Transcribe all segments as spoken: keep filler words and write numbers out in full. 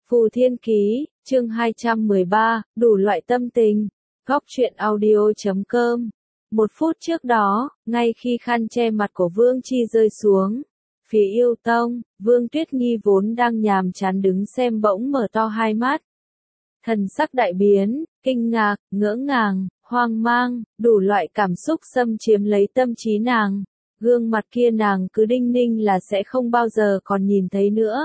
Phù Thiên Ký, chương hai trăm mười ba, đủ loại tâm tình. Góc truyện audio chấm com. Một phút trước đó, ngay khi khăn che mặt của Vương Chi rơi xuống, phía Yêu Tông, Vương Tuyết Nghi vốn đang nhàm chán đứng xem bỗng mở to hai mắt. Thần sắc đại biến, kinh ngạc, ngỡ ngàng, hoang mang, đủ loại cảm xúc xâm chiếm lấy tâm trí nàng. Gương mặt kia nàng cứ đinh ninh là sẽ không bao giờ còn nhìn thấy nữa.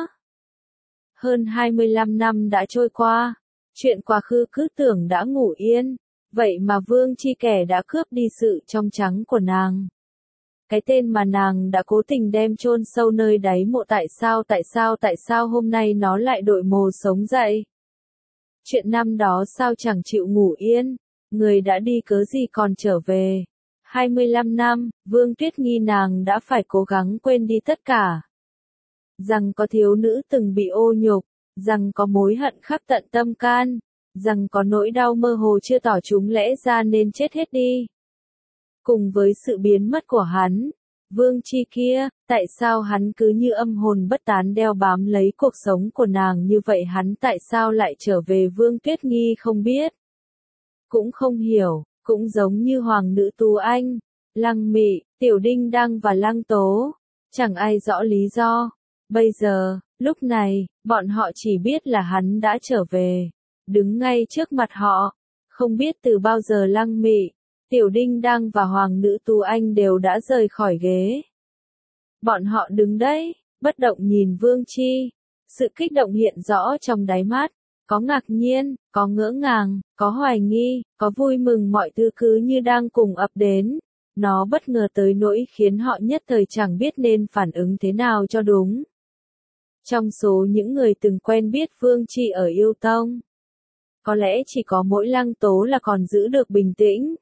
Hơn hai mươi lăm năm đã trôi qua, chuyện quá khứ cứ tưởng đã ngủ yên, vậy mà Vương Chi kẻ đã cướp đi sự trong trắng của nàng. Cái tên mà nàng đã cố tình đem chôn sâu nơi đáy mộ, tại sao tại sao tại sao hôm nay nó lại đội mồ sống dậy? Chuyện năm đó sao chẳng chịu ngủ yên, người đã đi cớ gì còn trở về? hai mươi lăm năm, Vương Tuyết Nghi nàng đã phải cố gắng quên đi tất cả. Rằng có thiếu nữ từng bị ô nhục, rằng có mối hận khắc tận tâm can, rằng có nỗi đau mơ hồ chưa tỏ chúng lẽ ra nên chết hết đi. Cùng với sự biến mất của hắn, Vương Chi kia, tại sao hắn cứ như âm hồn bất tán đeo bám lấy cuộc sống của nàng như vậy? Hắn tại sao lại trở về? Vương Tuyết Nghi không biết, cũng không hiểu, cũng giống như Hoàng nữ Tú Anh, Lăng Mị, Tiểu Đinh Đăng và Lăng Tố, chẳng ai rõ lý do. Bây giờ, lúc này, bọn họ chỉ biết là hắn đã trở về, đứng ngay trước mặt họ. Không biết từ bao giờ Lăng Mị, Tiểu Đinh Đăng và Hoàng nữ Tú Anh đều đã rời khỏi ghế. Bọn họ đứng đấy, bất động nhìn Vương Chi, sự kích động hiện rõ trong đáy mắt, có ngạc nhiên, có ngỡ ngàng, có hoài nghi, có vui mừng, mọi thứ cứ như đang cùng ập đến. Nó bất ngờ tới nỗi khiến họ nhất thời chẳng biết nên phản ứng thế nào cho đúng. Trong số những người từng quen biết Vương Chi ở Yêu Tông, có lẽ chỉ có mỗi Lăng Tố là còn giữ được bình tĩnh.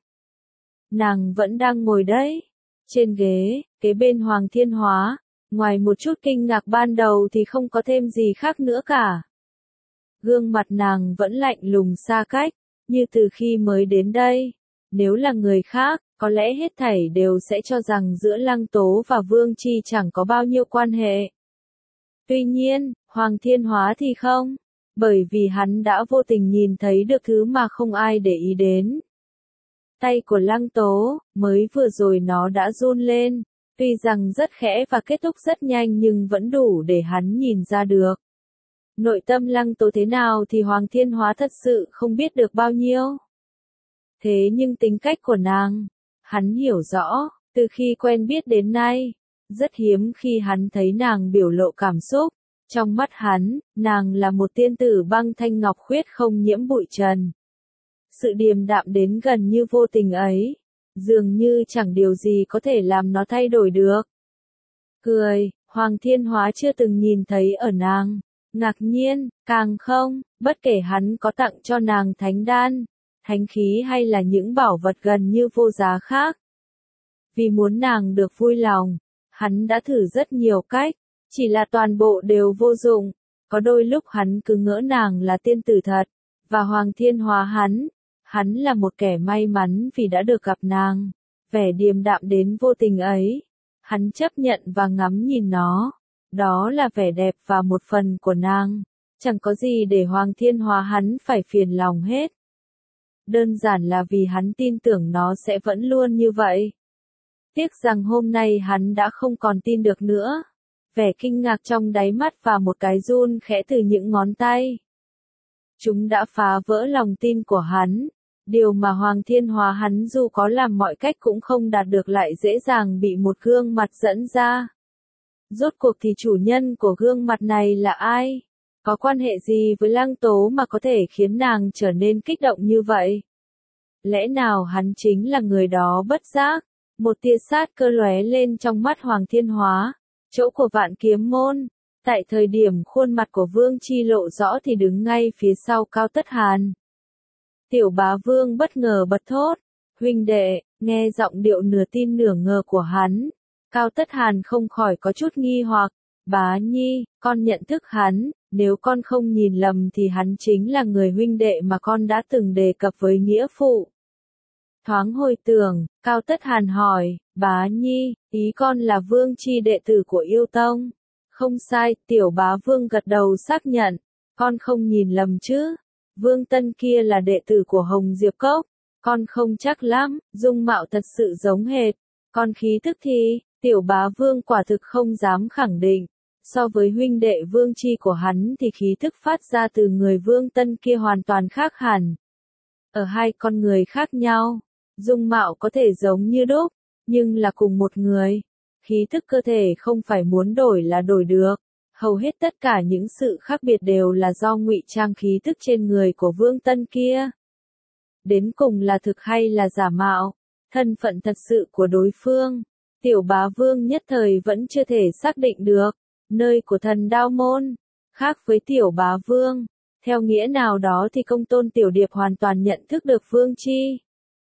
Nàng vẫn đang ngồi đấy, trên ghế, kế bên Hoàng Thiên Hóa, ngoài một chút kinh ngạc ban đầu thì không có thêm gì khác nữa cả. Gương mặt nàng vẫn lạnh lùng xa cách, như từ khi mới đến đây. Nếu là người khác, có lẽ hết thảy đều sẽ cho rằng giữa Lăng Tố và Vương Chi chẳng có bao nhiêu quan hệ. Tuy nhiên, Hoàng Thiên Hóa thì không, bởi vì hắn đã vô tình nhìn thấy được thứ mà không ai để ý đến. Tay của Lăng Tố, mới vừa rồi nó đã run lên, tuy rằng rất khẽ và kết thúc rất nhanh nhưng vẫn đủ để hắn nhìn ra được. Nội tâm Lăng Tố thế nào thì Hoàng Thiên Hóa thật sự không biết được bao nhiêu. Thế nhưng tính cách của nàng, hắn hiểu rõ, từ khi quen biết đến nay, rất hiếm khi hắn thấy nàng biểu lộ cảm xúc. Trong mắt hắn, nàng là một tiên tử băng thanh ngọc khiết không nhiễm bụi trần. Sự điềm đạm đến gần như vô tình ấy, dường như chẳng điều gì có thể làm nó thay đổi được. Cười, Hoàng Thiên Hóa chưa từng nhìn thấy ở nàng. Ngạc nhiên, càng không, bất kể hắn có tặng cho nàng thánh đan, thánh khí hay là những bảo vật gần như vô giá khác. Vì muốn nàng được vui lòng, hắn đã thử rất nhiều cách, chỉ là toàn bộ đều vô dụng. Có đôi lúc hắn cứ ngỡ nàng là tiên tử thật, và Hoàng Thiên Hóa hắn, hắn là một kẻ may mắn vì đã được gặp nàng. Vẻ điềm đạm đến vô tình ấy, hắn chấp nhận và ngắm nhìn nó. Đó là vẻ đẹp và một phần của nàng, chẳng có gì để Hoàng Thiên Hóa hắn phải phiền lòng hết. Đơn giản là vì hắn tin tưởng nó sẽ vẫn luôn như vậy. Tiếc rằng hôm nay hắn đã không còn tin được nữa. Vẻ kinh ngạc trong đáy mắt và một cái run khẽ từ những ngón tay. Chúng đã phá vỡ lòng tin của hắn. Điều mà Hoàng Thiên Hóa hắn dù có làm mọi cách cũng không đạt được lại dễ dàng bị một gương mặt dẫn ra. Rốt cuộc thì chủ nhân của gương mặt này là ai? Có quan hệ gì với Lăng Tố mà có thể khiến nàng trở nên kích động như vậy? Lẽ nào hắn chính là người đó? Bất giác, một tia sát cơ lóe lên trong mắt Hoàng Thiên Hóa. Chỗ của Vạn Kiếm Môn, tại thời điểm khuôn mặt của Vương Chi lộ rõ thì đứng ngay phía sau Cao Tất Hàn. Tiểu Bá Vương bất ngờ bật thốt, huynh đệ. Nghe giọng điệu nửa tin nửa ngờ của hắn, Cao Tất Hàn không khỏi có chút nghi hoặc. Bá Nhi, con nhận thức hắn, nếu con không nhìn lầm thì hắn chính là người huynh đệ mà con đã từng đề cập với nghĩa phụ. Thoáng hồi tưởng, Cao Tất Hàn hỏi, Bá Nhi, ý con là Vương Chi đệ tử của Yêu Tông? Không sai, Tiểu Bá Vương gật đầu xác nhận. Con không nhìn lầm chứ? Vương Tân kia là đệ tử của Hồng Diệp Cốc. Con không chắc lắm, dung mạo thật sự giống hệt. Con khí tức thì, Tiểu Bá Vương quả thực không dám khẳng định. So với huynh đệ Vương Chi của hắn thì khí tức phát ra từ người Vương Tân kia hoàn toàn khác hẳn. Ở hai con người khác nhau, dung mạo có thể giống như đúc, nhưng là cùng một người. Khí tức cơ thể không phải muốn đổi là đổi được. Hầu hết tất cả những sự khác biệt đều là do ngụy trang khí tức trên người của Vương Tân kia. Đến cùng là thực hay là giả mạo, thân phận thật sự của đối phương, Tiểu Bá Vương nhất thời vẫn chưa thể xác định được. Nơi của Thần Đao Môn, khác với Tiểu Bá Vương, theo nghĩa nào đó thì Công Tôn Tiểu Điệp hoàn toàn nhận thức được Vương Chi.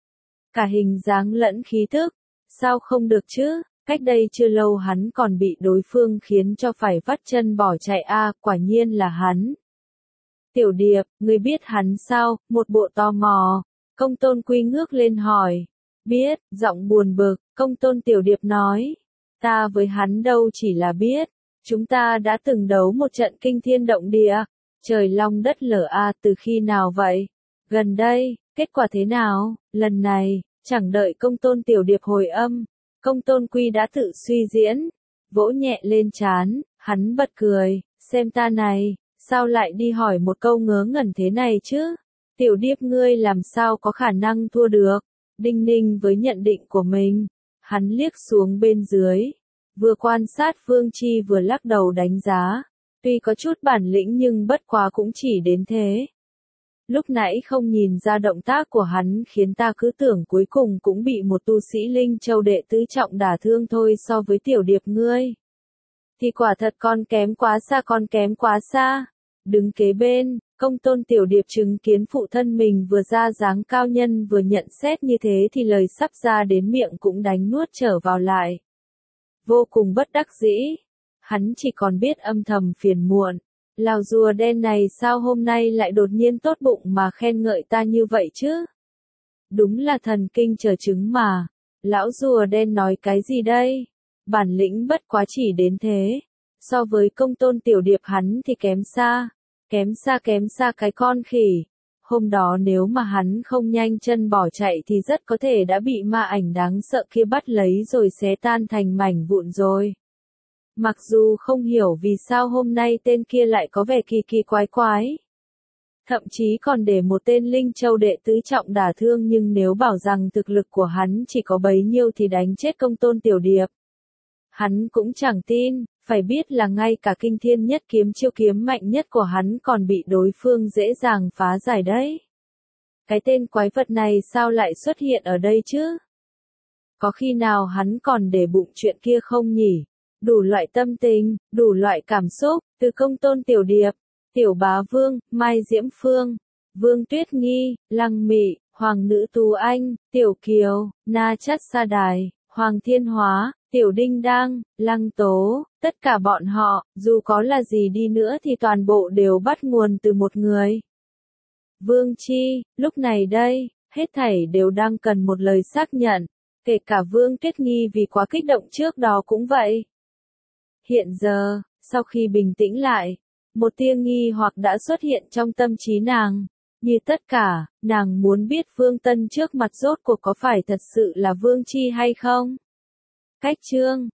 Cả hình dáng lẫn khí thức, sao không được chứ? Cách đây chưa lâu hắn còn bị đối phương khiến cho phải vắt chân bỏ chạy a, à, quả nhiên là hắn. Tiểu Điệp, ngươi biết hắn sao? Một bộ tò mò. Công Tôn Quy ngước lên hỏi. Biết, giọng buồn bực, Công Tôn Tiểu Điệp nói. Ta với hắn đâu chỉ là biết. Chúng ta đã từng đấu một trận kinh thiên động địa. Trời long đất lở a, à, từ khi nào vậy? Gần đây, kết quả thế nào? Lần này, chẳng đợi Công Tôn Tiểu Điệp hồi âm. Công Tôn Quy đã tự suy diễn, vỗ nhẹ lên trán, hắn bật cười, xem ta này, sao lại đi hỏi một câu ngớ ngẩn thế này chứ? Tiểu Điệp ngươi làm sao có khả năng thua được? Đinh Ninh với nhận định của mình, hắn liếc xuống bên dưới, vừa quan sát Vương Chi vừa lắc đầu đánh giá, tuy có chút bản lĩnh nhưng bất quá cũng chỉ đến thế. Lúc nãy không nhìn ra động tác của hắn khiến ta cứ tưởng cuối cùng cũng bị một tu sĩ Linh Châu đệ tứ trọng đả thương thôi. So với Tiểu Điệp ngươi thì quả thật con kém quá xa, con kém quá xa. Đứng kế bên, Công Tôn Tiểu Điệp chứng kiến phụ thân mình vừa ra dáng cao nhân vừa nhận xét như thế thì lời sắp ra đến miệng cũng đánh nuốt trở vào lại. Vô cùng bất đắc dĩ, hắn chỉ còn biết âm thầm phiền muộn. Lão rùa đen này sao hôm nay lại đột nhiên tốt bụng mà khen ngợi ta như vậy chứ? Đúng là thần kinh trở chứng mà. Lão rùa đen nói cái gì đây? Bản lĩnh bất quá chỉ đến thế. So với Công Tôn Tiểu Điệp hắn thì kém xa. Kém xa kém xa cái con khỉ. Hôm đó nếu mà hắn không nhanh chân bỏ chạy thì rất có thể đã bị ma ảnh đáng sợ kia bắt lấy rồi xé tan thành mảnh vụn rồi. Mặc dù không hiểu vì sao hôm nay tên kia lại có vẻ kỳ kỳ quái quái. Thậm chí còn để một tên Linh Châu đệ tứ trọng đả thương, nhưng nếu bảo rằng thực lực của hắn chỉ có bấy nhiêu thì đánh chết Công Tôn Tiểu Điệp. Hắn cũng chẳng tin, phải biết là ngay cả kinh thiên nhất kiếm chiêu kiếm mạnh nhất của hắn còn bị đối phương dễ dàng phá giải đấy. Cái tên quái vật này sao lại xuất hiện ở đây chứ? Có khi nào hắn còn để bụng chuyện kia không nhỉ? Đủ loại tâm tình, đủ loại cảm xúc, từ Công Tôn Tiểu Điệp, Tiểu Bá Vương, Mai Diễm Phương, Vương Tuyết Nghi, Lăng Mị, Hoàng Nữ Tú Anh, Tiểu Kiều, Na Chát Sa Đài, Hoàng Thiên Hóa, Tiểu Đinh Đang, Lăng Tố, tất cả bọn họ, dù có là gì đi nữa thì toàn bộ đều bắt nguồn từ một người. Vương Chi, lúc này đây, hết thảy đều đang cần một lời xác nhận, kể cả Vương Tuyết Nghi vì quá kích động trước đó cũng vậy. Hiện giờ, sau khi bình tĩnh lại, một tia nghi hoặc đã xuất hiện trong tâm trí nàng. Như tất cả, nàng muốn biết Vương Tân trước mặt rốt cuộc có phải thật sự là Vương Chi hay không? Cách chương